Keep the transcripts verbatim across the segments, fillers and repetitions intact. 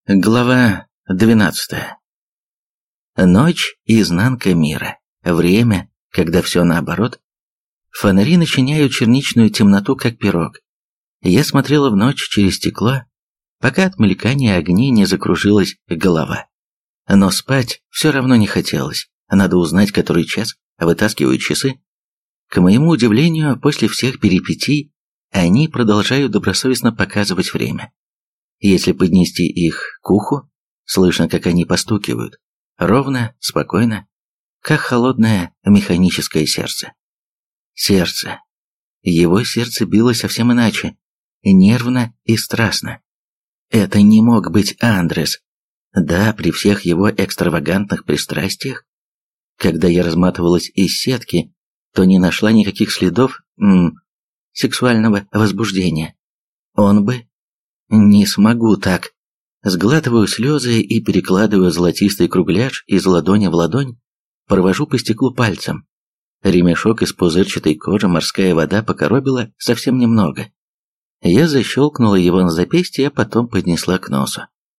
Глава двенадцатая. Ночь и изнанка мира. Время, когда все наоборот. Фонари начиняют черничную темноту, как пирог. Я смотрела в ночь через стекло, пока от мелькания огней не закружилась голова. Но спать все равно не хотелось. Надо узнать, который час, вытаскивают часы. К моему удивлению, после всех перипетий, они продолжают добросовестно показывать время. Если поднести их к уху, слышно, как они постукивают. Ровно, спокойно, как холодное механическое сердце. Сердце. Его сердце билось совсем иначе, нервно и страстно. Это не мог быть Андрес. Да, при всех его экстравагантных пристрастиях, когда я разматывалась из сетки, то не нашла никаких следов м, сексуального возбуждения. Он бы... Не смогу так. Сглатываю слезы и перекладываю золотистый кругляш из ладони в ладонь, провожу по стеклу пальцем. Ремешок из пузырчатой кожи морская вода покоробила совсем немного. Я защелкнула его на запястье, а потом поднесла к носу.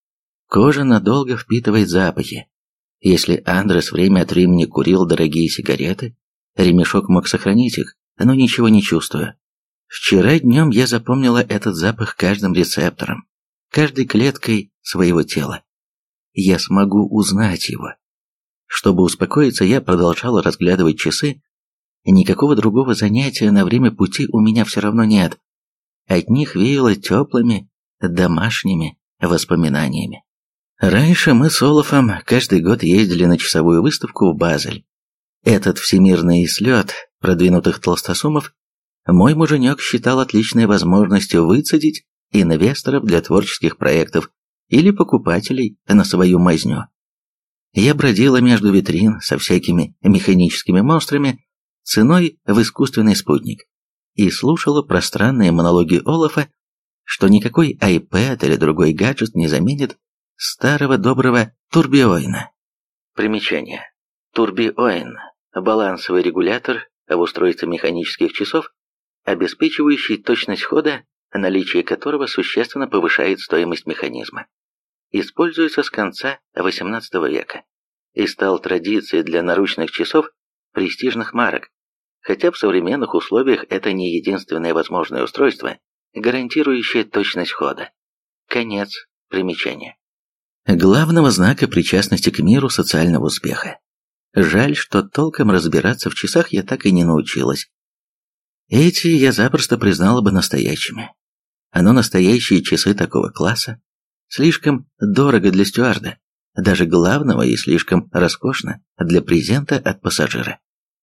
Кожа надолго впитывает запахи. Если Андрес время от времени курил дорогие сигареты, ремешок мог сохранить их, но ничего не чувствую. Вчера днем я запомнила этот запах каждым рецептором, каждой клеткой своего тела. Я смогу узнать его. Чтобы успокоиться, я продолжала разглядывать часы. Никакого другого занятия на время пути у меня все равно нет. От них веяло теплыми, домашними воспоминаниями. Раньше мы с Олафом каждый год ездили на часовую выставку в Базель. Этот всемирный слет продвинутых толстосумов мой муженек считал отличной возможностью выцедить инвесторов для творческих проектов или покупателей на свою мазню. Я бродила между витрин со всякими механическими монстрами ценой в искусственный спутник и слушала пространные монологи Олафа, что никакой iPad или другой гаджет не заменит старого доброго турбиоина. Примечание. Турбиоин – балансовый регулятор в устройстве механических часов, обеспечивающий точность хода, наличие которого существенно повышает стоимость механизма. Используется с конца восемнадцатого века и стал традицией для наручных часов престижных марок, хотя в современных условиях это не единственное возможное устройство, гарантирующее точность хода. Конец примечания. Главного знака причастности к миру социального успеха. Жаль, что толком разбираться в часах я так и не научилась. Эти я запросто признала бы настоящими. Но настоящие часы такого класса слишком дорого для стюарда, даже главного, и слишком роскошно для презента от пассажира.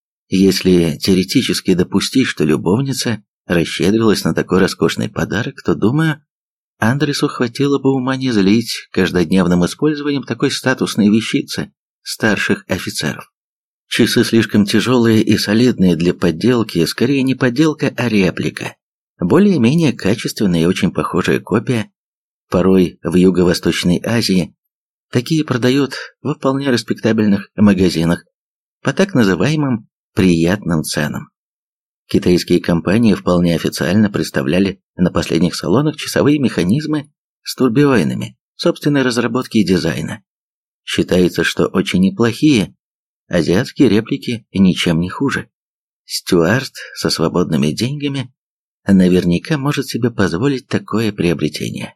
Если теоретически допустить, что любовница расщедрилась на такой роскошный подарок, то, думаю, Андресу хватило бы ума не злить каждодневным использованием такой статусной вещицы старших офицеров. Часы слишком тяжелые и солидные для подделки, скорее не подделка, а реплика. Более-менее качественная и очень похожая копия. Порой в Юго-Восточной Азии такие продают во вполне респектабельных магазинах по так называемым приятным ценам. Китайские компании вполне официально представляли на последних салонах часовые механизмы с турбиоинами собственной разработки и дизайна. Считается, что очень неплохие. Азиатские реплики ничем не хуже. Стюарт со свободными деньгами наверняка может себе позволить такое приобретение.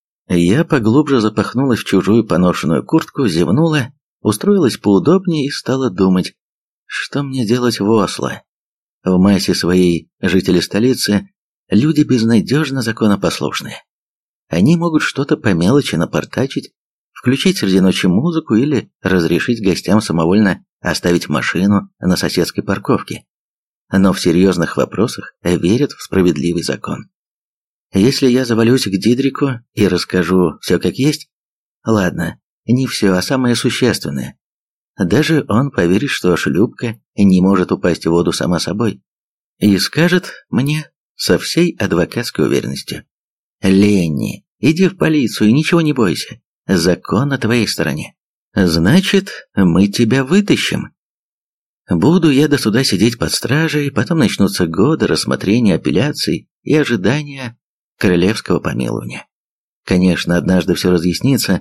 Я поглубже запахнулась в чужую поношенную куртку, зевнула, устроилась поудобнее и стала думать, что мне делать в Осло. В массе своей жители столицы – люди безнадежно законопослушные. Они могут что-то по мелочи напортачить, включить среди ночи музыку или разрешить гостям самовольно оставить машину на соседской парковке. Но в серьезных вопросах верят в справедливый закон. Если я завалюсь к Дидрику и расскажу все как есть, ладно, не все, а самое существенное. Даже он поверит, что шлюпка не может упасть в воду сама собой. И скажет мне со всей адвокатской уверенностью: «Ленни, иди в полицию и ничего не бойся, закон на твоей стороне. Значит, мы тебя вытащим». Буду я до суда сидеть под стражей, потом начнутся годы рассмотрения апелляций и ожидания королевского помилования. Конечно, однажды все разъяснится,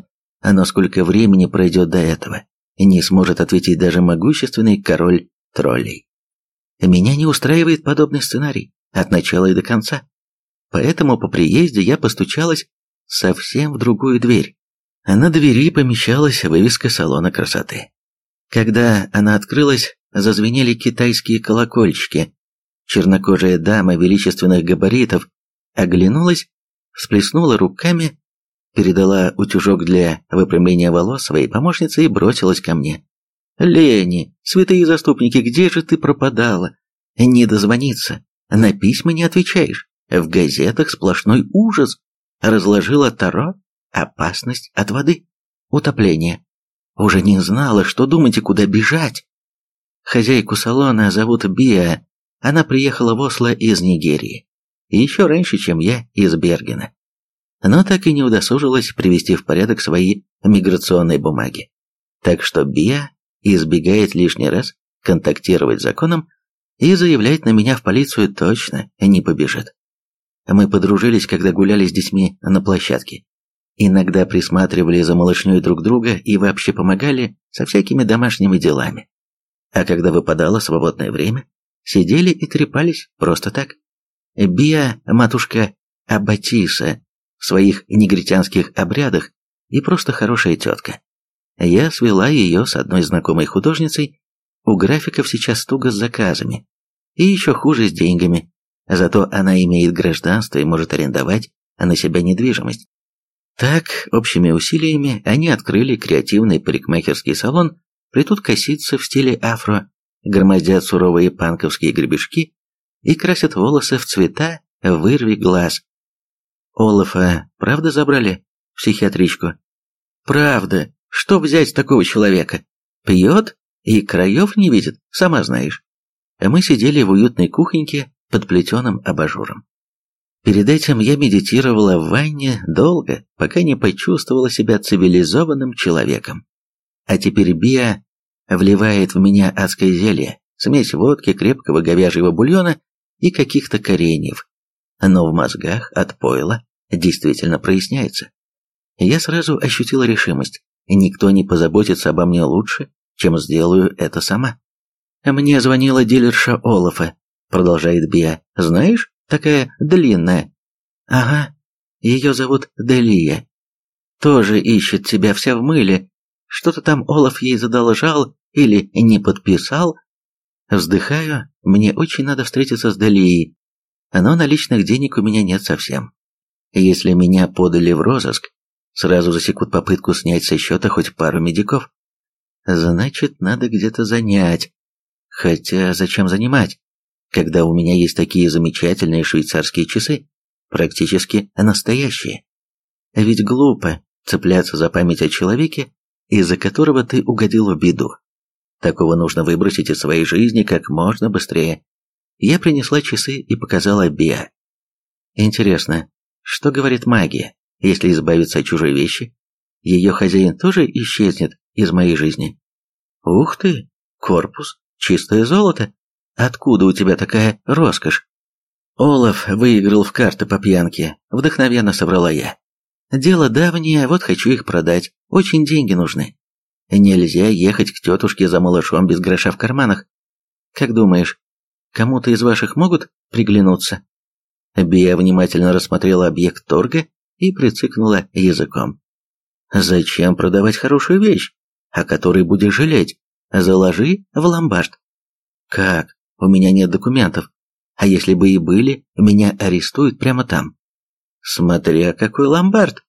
Но сколько времени пройдет до этого, не сможет ответить даже могущественный король троллей. Меня не устраивает подобный сценарий от начала и до конца. Поэтому по приезде я постучалась совсем в другую дверь. На двери помещалась вывеска салона красоты. Когда она открылась, зазвенели китайские колокольчики. Чернокожая дама величественных габаритов оглянулась, всплеснула руками, передала утюжок для выпрямления волос своей помощнице и бросилась ко мне. «Лени, святые заступники, где же ты пропадала? Не дозвониться, на письма не отвечаешь, в газетах сплошной ужас. Разложила таро, опасность от воды, утопление. Уже не знала, что думать и куда бежать». Хозяйку салона зовут Биа, она приехала в Осло из Нигерии, и еще раньше, чем я, из Бергена. Но так и не удосужилась привести в порядок свои миграционные бумаги. Так что Биа избегает лишний раз контактировать с законом и заявлять на меня в полицию точно не побежит. Мы подружились, когда гуляли с детьми на площадке. Иногда присматривали за малышней друг друга и вообще помогали со всякими домашними делами. А когда выпадало свободное время, сидели и трепались просто так. Биа, матушка Аббатиса, в своих негритянских обрядах и просто хорошая тетка. Я свела ее с одной знакомой художницей, у графиков сейчас туго с заказами, и еще хуже с деньгами, зато она имеет гражданство и может арендовать на себя недвижимость. Так, общими усилиями они открыли креативный парикмахерский салон, плетут косицы в стиле афро, громоздят суровые панковские гребешки и красят волосы в цвета вырви глаз. Олафа правда забрали в психиатричку? Правда. Что взять с такого человека? Пьет и краев не видит, сама знаешь. Мы сидели в уютной кухоньке под плетеным абажуром. Перед этим я медитировала в ванне долго, пока не почувствовала себя цивилизованным человеком. А теперь Биа вливает в меня адское зелье, смесь водки, крепкого говяжьего бульона и каких-то кореньев. Но в мозгах от пойла действительно проясняется. Я сразу ощутила решимость. Никто не позаботится обо мне лучше, чем сделаю это сама. Мне звонила дилерша Олафа, продолжает Биа. Знаешь, такая длинная. Ага, ее зовут Делия. Тоже ищет тебя, вся в мыле. Что-то там Олаф ей задолжал или не подписал. Вздыхаю, мне очень надо встретиться с Делией, но наличных денег у меня нет совсем. Если меня подали в розыск, сразу засекут попытку снять со счета хоть пару медиков. Значит, надо где-то занять. Хотя зачем занимать, когда у меня есть такие замечательные швейцарские часы, практически настоящие? Ведь глупо цепляться за память о человеке, из-за которого ты угодил в беду. Такого нужно выбросить из своей жизни как можно быстрее. Я принесла часы и показала Биа. Интересно, что говорит магия, если избавиться от чужой вещи? Ее хозяин тоже исчезнет из моей жизни? Ух ты, корпус, чистое золото. Откуда у тебя такая роскошь? Олаф выиграл в карты по пьянке, вдохновенно соврала я. Дело давнее, вот хочу их продать, очень деньги нужны. Нельзя ехать к тетушке за малышом без гроша в карманах. Как думаешь, кому-то из ваших могут приглянуться? Биа внимательно рассмотрела объект торга и прицикнула языком. Зачем продавать хорошую вещь, о которой будешь жалеть? Заложи в ломбард. Как? У меня нет документов. А если бы и были, меня арестуют прямо там. Смотря какой ломбард.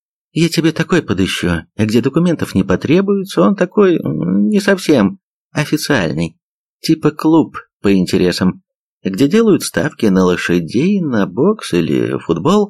Я тебе такой подыщу, где документов не потребуется, он такой не совсем официальный. Типа клуб по интересам, где делают ставки на лошадей, на бокс или футбол.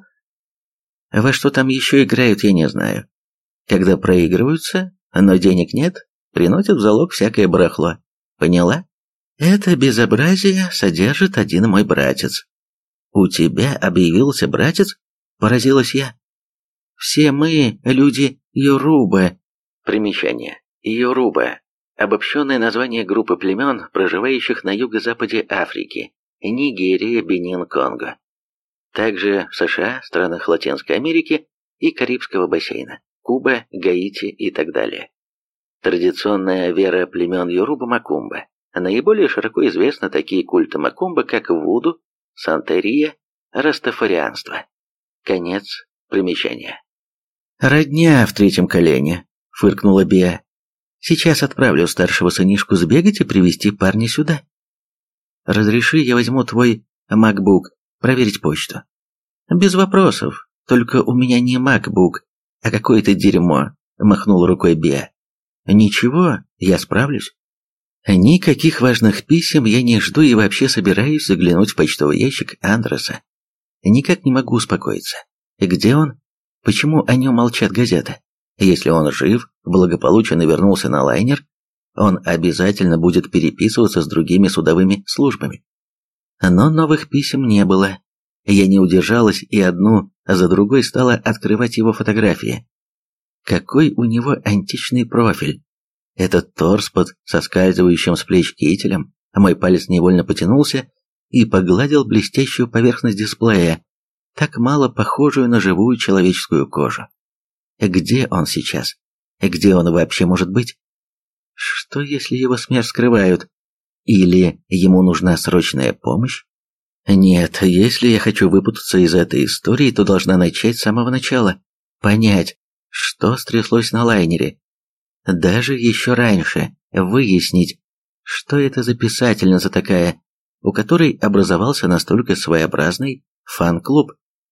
Во что там еще играют, я не знаю. Когда проигрываются, но денег нет, приносят в залог всякое барахло. Поняла? Это безобразие содержит один мой братец. У тебя объявился братец? Поразилась я. Все мы люди Йоруба. Примечание. Йоруба. Обобщенное название группы племен, проживающих на юго-западе Африки, Нигерия, Бенин, Конго. Также в США, странах Латинской Америки и Карибского бассейна. Куба, Гаити и так далее. Традиционная вера племен Йоруба-Макумба. Наиболее широко известны такие культы Макумба, как вуду, сантерия, растафарианство. Конец примечания. «Родня в третьем колене», — фыркнула Биа. «Сейчас отправлю старшего сынишку сбегать и привести парня сюда. Разреши, я возьму твой MacBook, проверить почту». «Без вопросов, только у меня не MacBook, а какое-то дерьмо», — махнул рукой Биа. «Ничего, я справлюсь. Никаких важных писем я не жду и вообще собираюсь заглянуть в почтовый ящик Андреса. Никак не могу успокоиться. Где он? Почему о нем молчат газеты? Если он жив, благополучно вернулся на лайнер, он обязательно будет переписываться с другими судовыми службами. Но новых писем не было. Я не удержалась и одну за другой стала открывать его фотографии. Какой у него античный профиль. Этот торс под соскальзывающим с плеч кителем, а мой палец невольно потянулся и погладил блестящую поверхность дисплея, так мало похожую на живую человеческую кожу. Где он сейчас? Где он вообще может быть? Что, если его смерть скрывают? Или ему нужна срочная помощь? Нет, если я хочу выпутаться из этой истории, то должна начать с самого начала. Понять, что стряслось на лайнере. Даже еще раньше выяснить, что это за писательница такая, у которой образовался настолько своеобразный фан-клуб.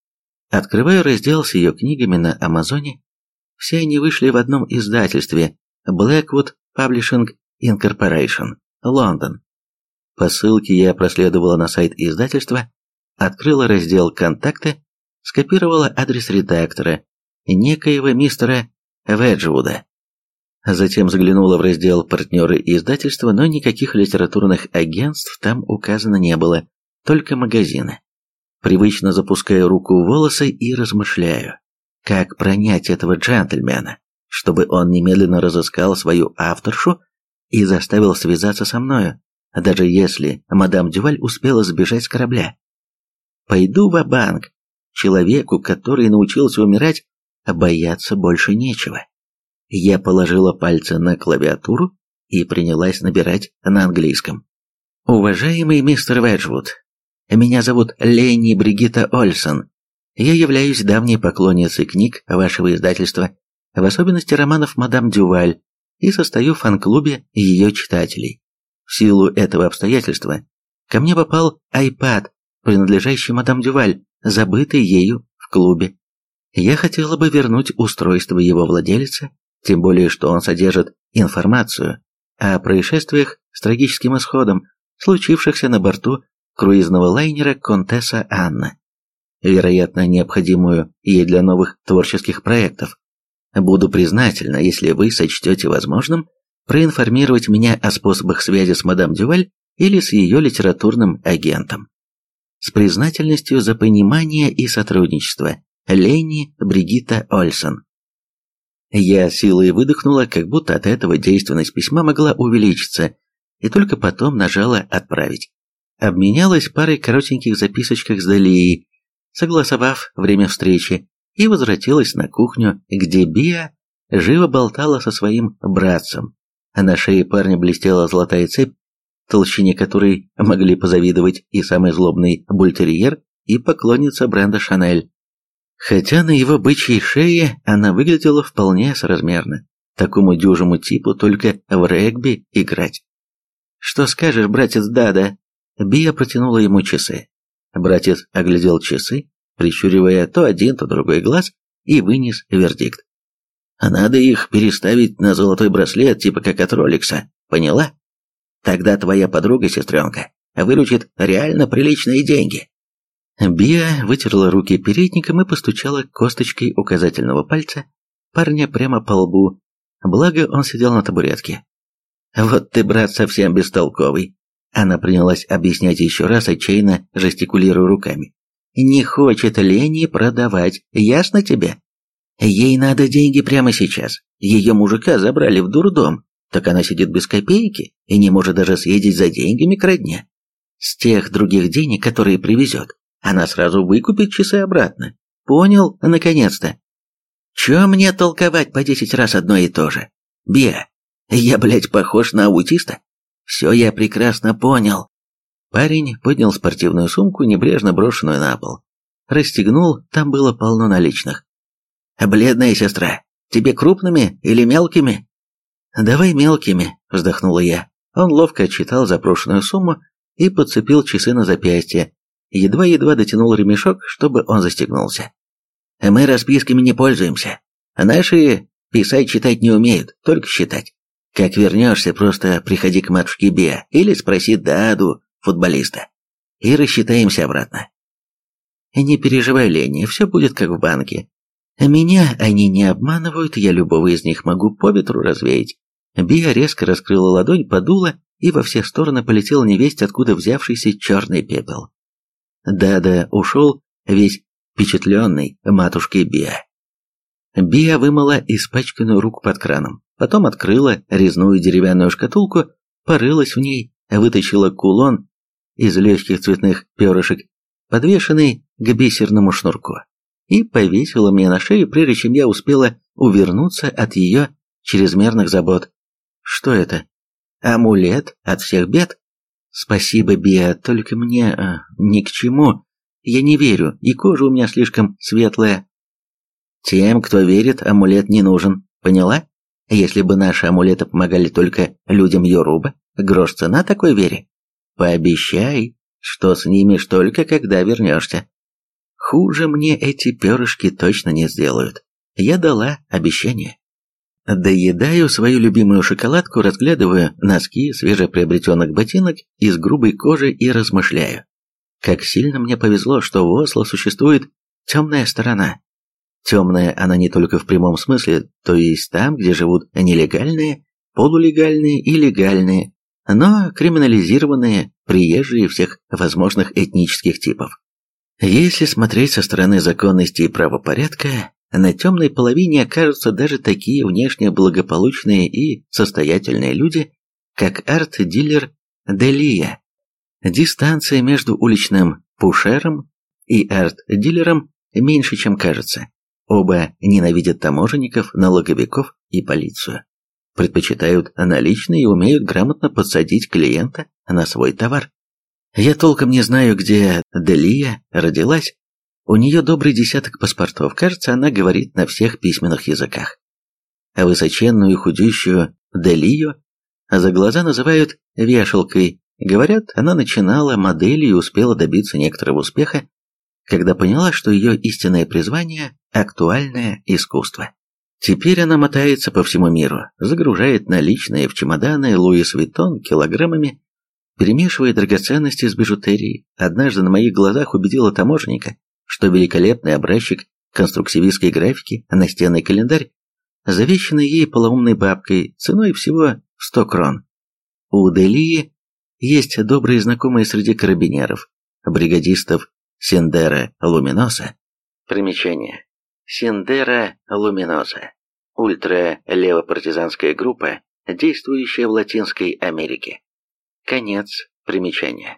Открываю раздел с ее книгами на Амазоне. Все они вышли в одном издательстве Blackwood Publishing Incorporation, Лондон. По ссылке я проследовала на сайт издательства, открыла раздел «Контакты», скопировала адрес редактора, некоего мистера Веджвуда. Затем заглянула в раздел «Партнеры издательства», но никаких литературных агентств там указано не было, только магазины. Привычно запускаю руку в волосы и размышляю, как пронять этого джентльмена, чтобы он немедленно разыскал свою авторшу и заставил связаться со мною, даже если мадам Дюваль успела сбежать с корабля. Пойду ва-банк. Человеку, который научился умирать, бояться больше нечего. Я положила пальцы на клавиатуру и принялась набирать на английском. «Уважаемый мистер Веджвуд, меня зовут Ленни Бригитта Ольсон. Я являюсь давней поклонницей книг вашего издательства, в особенности романов мадам Дюваль, и состою в фан-клубе ее читателей. В силу этого обстоятельства ко мне попал iPad, принадлежащий мадам Дюваль, забытый ею в клубе. Я хотела бы вернуть устройство его владелицы, тем более что он содержит информацию о происшествиях с трагическим исходом, случившихся на борту круизного лайнера «Контесса Анна», вероятно, необходимую ей для новых творческих проектов. Буду признательна, если вы сочтете возможным проинформировать меня о способах связи с мадам Дюваль или с ее литературным агентом. С признательностью за понимание и сотрудничество. Ленни Бригитта Ольсон. Я силой выдохнула, как будто от этого действенность письма могла увеличиться, и только потом нажала «Отправить». Обменялась парой коротеньких записочек с Далией, согласовав время встречи, и возвратилась на кухню, где Биа живо болтала со своим братцем. На шее парня блестела золотая цепь, толщине которой могли позавидовать и самый злобный бультерьер, и поклонница бренда «Шанель». Хотя на его бычьей шее она выглядела вполне соразмерно. Такому дюжему типу только в регби играть. «Что скажешь, братец Дада?» Биа протянула ему часы. Братец оглядел часы, прищуривая то один, то другой глаз, и вынес вердикт. «Надо их переставить на золотой браслет, типа как от Роликса, поняла? Тогда твоя подруга, сестренка, выручит реально приличные деньги». Биа вытерла руки передником и постучала косточкой указательного пальца парня прямо по лбу, благо он сидел на табуретке. «Вот ты, брат, совсем бестолковый». Она принялась объяснять еще раз, отчаянно жестикулируя руками. «Не хочет Ленни продавать, ясно тебе? Ей надо деньги прямо сейчас. Ее мужика забрали в дурдом, так она сидит без копейки и не может даже съездить за деньгами к родне. С тех других денег, которые привезет, она сразу выкупит часы обратно. Понял, наконец-то?» Чё мне толковать по десять раз одно и то же? Биа, я, блядь, похож на аутиста? Все я прекрасно понял. Парень поднял спортивную сумку, небрежно брошенную на пол. Расстегнул, там было полно наличных. «Бледная сестра, тебе крупными или мелкими?» «Давай мелкими», — вздохнула я. Он ловко отсчитал запрошенную сумму и подцепил часы на запястье. Едва-едва дотянул ремешок, чтобы он застегнулся. «Мы расписками не пользуемся. Наши писать-читать не умеют, только считать. Как вернешься, просто приходи к матушке Биа или спроси Даду, футболиста, и рассчитаемся обратно». «Не переживай, Ленни, все будет как в банке. Меня они не обманывают, я любого из них могу по ветру развеять». Биа резко раскрыла ладонь, подула, и во все стороны полетел невесть, откуда взявшийся черный пепел. Дада ушел, весь впечатленный матушкой Биа. Биа вымыла испачканную руку под краном, потом открыла резную деревянную шкатулку, порылась в ней, вытащила кулон из легких цветных перышек, подвешенный к бисерному шнурку, и повесила мне на шею, прежде чем я успела увернуться от ее чрезмерных забот. Что это? Амулет от всех бед? Спасибо, Биа, только мне а, ни к чему. Я не верю, и кожа у меня слишком светлая. Тем, кто верит, амулет не нужен, поняла? Если бы наши амулеты помогали только людям Йоруба, грош цена такой вере. Пообещай, что снимешь только когда вернешься. Хуже мне эти перышки точно не сделают. Я дала обещание. Доедаю свою любимую шоколадку, разглядываю носки свежеприобретенных ботинок из грубой кожи и размышляю. Как сильно мне повезло, что в Осло существует темная сторона. Темная она не только в прямом смысле, то есть там, где живут нелегальные, полулегальные и легальные, но криминализированные приезжие всех возможных этнических типов. Если смотреть со стороны законности и правопорядка, на темной половине окажутся даже такие внешне благополучные и состоятельные люди, как арт-дилер Делия. Дистанция между уличным пушером и арт-дилером меньше, чем кажется. Оба ненавидят таможенников, налоговиков и полицию. Предпочитают наличные и умеют грамотно подсадить клиента на свой товар. Я толком не знаю, где Делия родилась. У нее добрый десяток паспортов, кажется, она говорит на всех письменных языках. А высоченную и худющую Делию за глаза называют вешалкой. Говорят, она начинала моделью и успела добиться некоторого успеха, когда поняла, что ее истинное призвание – актуальное искусство. Теперь она мотается по всему миру, загружает наличные в чемоданы Луис Виттон килограммами, перемешивая драгоценности с бижутерией. Однажды на моих глазах убедила таможенника, что великолепный образчик конструктивистской графики, настенный календарь, завещанный ей полоумной бабкой, ценой всего в сто крон. У Делии есть добрые знакомые среди карабинеров, бригадистов Синдера Луминоса. Примечание. Синдера Луминоса. Ультра-левопартизанская группа, действующая в Латинской Америке. Конец примечания.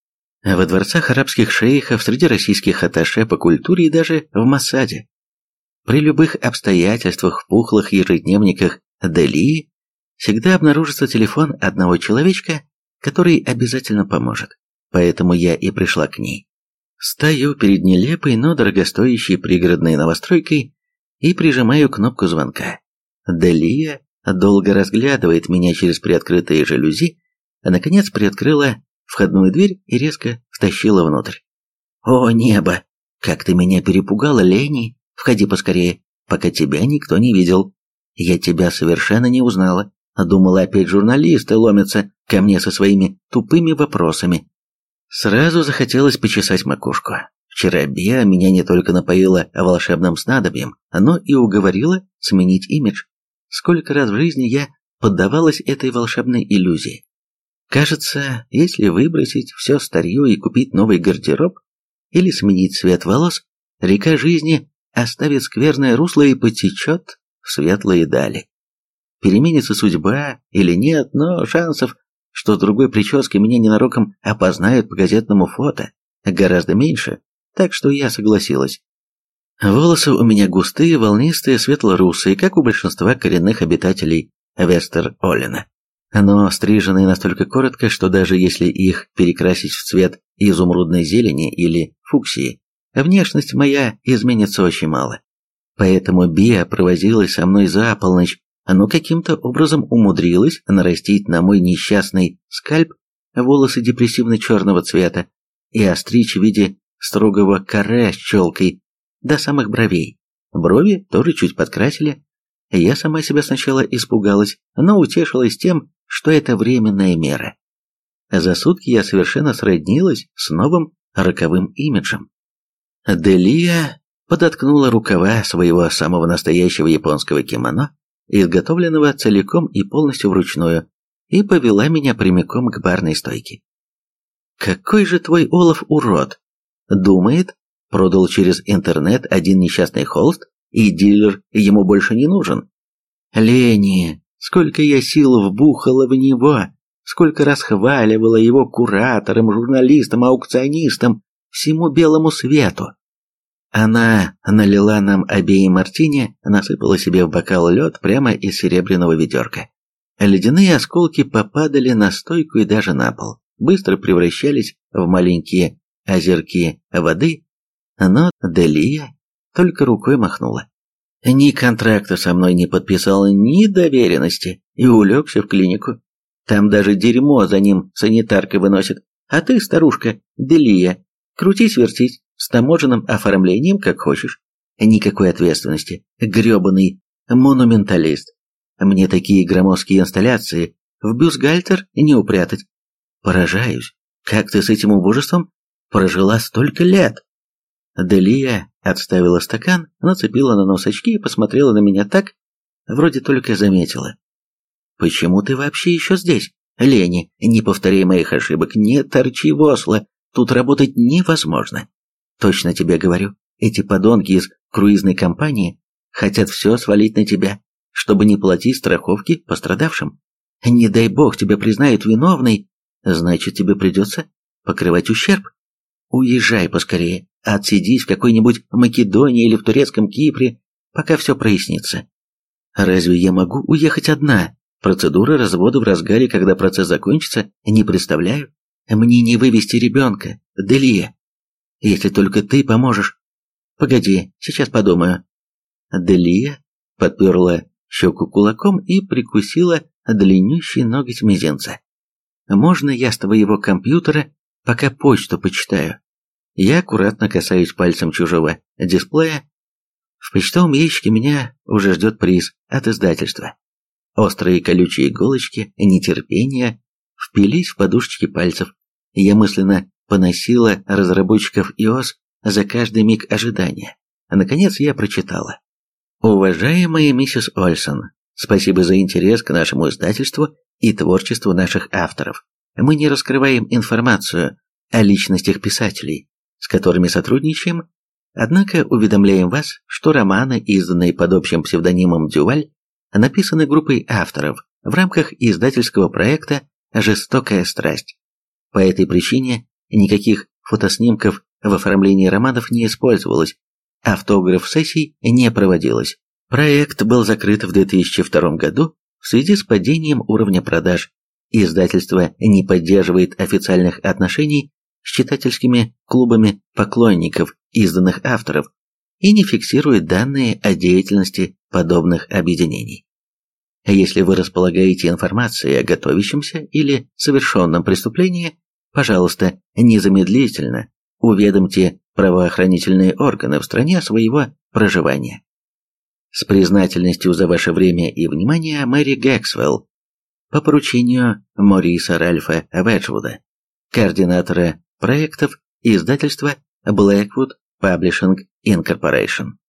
Во дворцах арабских шейхов, среди российских атташе по культуре и даже в Моссаде. При любых обстоятельствах в пухлых ежедневниках Делии всегда обнаружится телефон одного человечка, который обязательно поможет. Поэтому я и пришла к ней. Стою перед нелепой, но дорогостоящей пригородной новостройкой и прижимаю кнопку звонка. Делия долго разглядывает меня через приоткрытые жалюзи, а наконец приоткрыла входную дверь и резко втащила внутрь. «О, небо! Как ты меня перепугала, Лени! Входи поскорее, пока тебя никто не видел. Я тебя совершенно не узнала. Думала, опять журналисты ломятся ко мне со своими тупыми вопросами». Сразу захотелось почесать макушку. Вчера Биа меня не только напоила волшебным снадобьем, но и уговорила сменить имидж. Сколько раз в жизни я поддавалась этой волшебной иллюзии. Кажется, если выбросить все старье и купить новый гардероб, или сменить цвет волос, река жизни оставит скверное русло и потечет в светлые дали. Переменится судьба или нет, но шансов, что с другой прически меня ненароком опознают по газетному фото, гораздо меньше, так что я согласилась. Волосы у меня густые, волнистые, светло-русые, как у большинства коренных обитателей Вестер-Оллена, но стриженные настолько коротко, что даже если их перекрасить в цвет изумрудной зелени или фуксии, внешность моя изменится очень мало. Поэтому Биа провозилась со мной за полночь, но каким-то образом умудрилась нарастить на мой несчастный скальп волосы депрессивно-черного цвета и остричь в виде строгого каре с челкой до самых бровей. Брови тоже чуть подкрасили. Я сама себя сначала испугалась, но утешилась тем, что это временная мера. За сутки я совершенно сроднилась с новым роковым имиджем. Делия подоткнула рукава своего самого настоящего японского кимоно, изготовленного целиком и полностью вручную, и повела меня прямиком к барной стойке. «Какой же твой Олаф урод! Думает, продал через интернет один несчастный холст, и дилер ему больше не нужен. Лени, сколько я сил вбухала в него, сколько расхваливала его кураторам, журналистам, аукционистам, всему белому свету. Она налила нам обеим мартини, насыпала себе в бокал лед прямо из серебряного ведерка. Ледяные осколки попадали на стойку и даже на пол, быстро превращались в маленькие озерки воды, но Делия только рукой махнула. Ни контракта со мной не подписал, ни доверенности, и улегся в клинику. Там даже дерьмо за ним санитарка выносит. А ты, старушка, Делия, крутись-вертись, с таможенным оформлением, как хочешь. Никакой ответственности. Грёбаный монументалист. Мне такие громоздкие инсталляции в бюстгальтер не упрятать. Поражаюсь, как ты с этим убожеством прожила столько лет? Делия отставила стакан, нацепила на нос очки и посмотрела на меня так, вроде только заметила. «Почему ты вообще еще здесь? Лени, не повторяй моих ошибок, не торчи в Осло, тут работать невозможно. Точно тебе говорю, эти подонки из круизной компании хотят все свалить на тебя, чтобы не платить страховки пострадавшим. Не дай бог тебя признают виновной, значит тебе придется покрывать ущерб. Уезжай поскорее, отсидись в какой-нибудь Македонии или в турецком Кипре, пока все прояснится. Разве я могу уехать одна? Процедура развода в разгаре, когда процесс закончится, не представляю. Мне не вывести ребенка, Делия. Если только ты поможешь. Погоди, сейчас подумаю. Делия подперла щеку кулаком и прикусила длиннющий ноготь мизинца. Можно я с твоего компьютера пока почту почитаю? Я аккуратно касаюсь пальцем чужого дисплея. В почтовом ящике меня уже ждет приз от издательства. Острые колючие иголочки нетерпения впились в подушечки пальцев. Я мысленно поносила разработчиков iOS за каждый миг ожидания. Наконец я прочитала. Уважаемая миссис Ольсон, спасибо за интерес к нашему издательству и творчеству наших авторов. Мы не раскрываем информацию о личностях писателей, с которыми сотрудничаем, однако уведомляем вас, что романы, изданные под общим псевдонимом Дюваль, написаны группой авторов в рамках издательского проекта «Жестокая страсть». По этой причине никаких фотоснимков в оформлении романов не использовалось, автограф-сессий не проводилось. Проект был закрыт в две тысячи втором году в связи с падением уровня продаж. Издательство не поддерживает официальных отношений с читательскими клубами поклонников изданных авторов и не фиксирует данные о деятельности подобных объединений. Если вы располагаете информацией о готовящемся или совершенном преступлении, пожалуйста, незамедлительно уведомьте правоохранительные органы в стране своего проживания. С признательностью за ваше время и внимание, Мэри Гэксвелл, по поручению Мориса Ральфа Веджвуда, координатора проектов издательства Blackwood Publishing Incorporation.